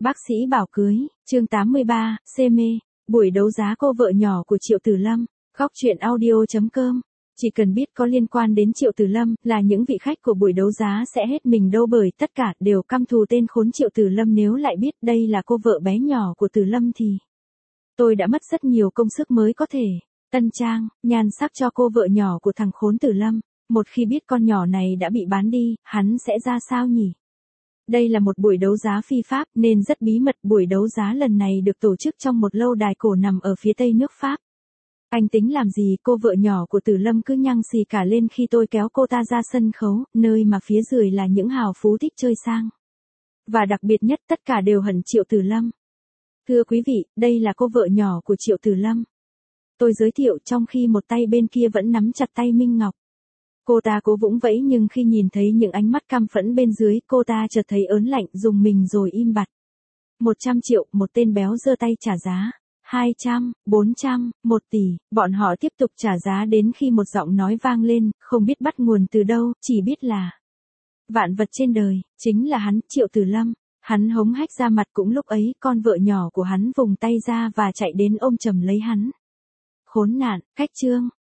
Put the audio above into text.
Bác sĩ bảo cưới, chương 83, mê, buổi đấu giá cô vợ nhỏ của Triệu Tử Lâm, góc truyện audio.com. Chỉ cần biết có liên quan đến Triệu Tử Lâm là những vị khách của buổi đấu giá sẽ hết mình đâu, bởi tất cả đều căm thù tên khốn Triệu Tử Lâm. Nếu lại biết đây là cô vợ bé nhỏ của Tử Lâm thì tôi đã mất rất nhiều công sức mới có thể tân trang, nhan sắc cho cô vợ nhỏ của thằng khốn Tử Lâm. Một khi biết con nhỏ này đã bị bán đi, hắn sẽ ra sao nhỉ? Đây là một buổi đấu giá phi pháp nên rất bí mật. Buổi đấu giá lần này được tổ chức trong một lâu đài cổ nằm ở phía tây nước Pháp. Anh tính làm gì? Cô vợ nhỏ của Tử Lâm cứ nhăng xì cả lên khi tôi kéo cô ta ra sân khấu, nơi mà phía dưới là những hào phú thích chơi sang. Và đặc biệt nhất, tất cả đều hận Triệu Tử Lâm. Thưa quý vị, đây là cô vợ nhỏ của Triệu Tử Lâm. Tôi giới thiệu trong khi một tay bên kia vẫn nắm chặt tay Minh Ngọc. Cô ta cố vũng vẫy nhưng khi nhìn thấy những ánh mắt căm phẫn bên dưới, cô ta chợt thấy ớn lạnh, dùng mình rồi im bặt. 100 triệu, một tên béo giơ tay trả giá. 200, 400, 1 tỷ, bọn họ tiếp tục trả giá đến khi một giọng nói vang lên, không biết bắt nguồn từ đâu, chỉ biết là vạn vật trên đời, chính là hắn, Triệu Tử Lâm. Hắn hống hách ra mặt. Cũng lúc ấy, con vợ nhỏ của hắn vùng tay ra và chạy đến ôm chầm lấy hắn. Khốn nạn, khách trương.